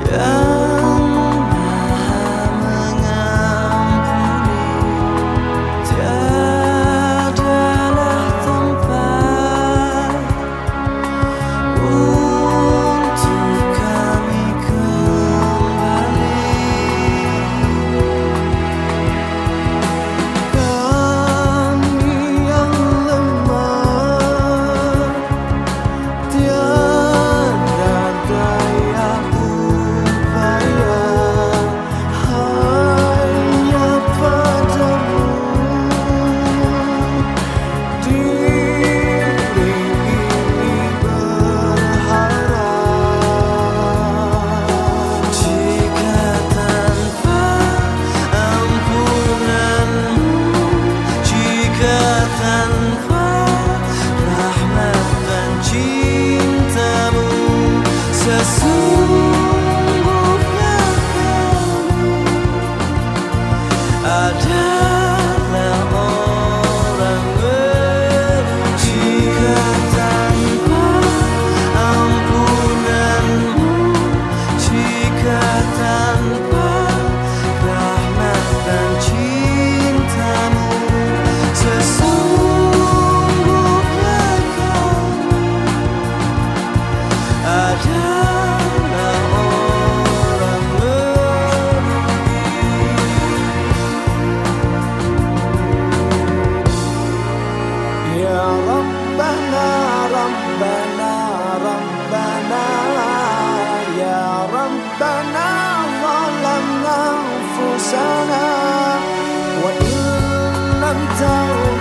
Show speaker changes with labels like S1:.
S1: yang Maha mengampuni. Tiadalah tempat untuk kami kembali. Kami yang lemah, tiada daya upaya, hanya padamu diri ini berharap. Jika tanpa ampunanmu, jika tanpa rahmat dan cintamu, sesungguhnya kami adalah orang merugi. Jika tanpa ampunanmu, jika tanpa rahmat dan cintamu, sesungguhnya kami adalah orang merugi. Ya Rabbana, Rabbana, Rabbana, Ya Rabbana, zalamna anfusana wa in lam taghfir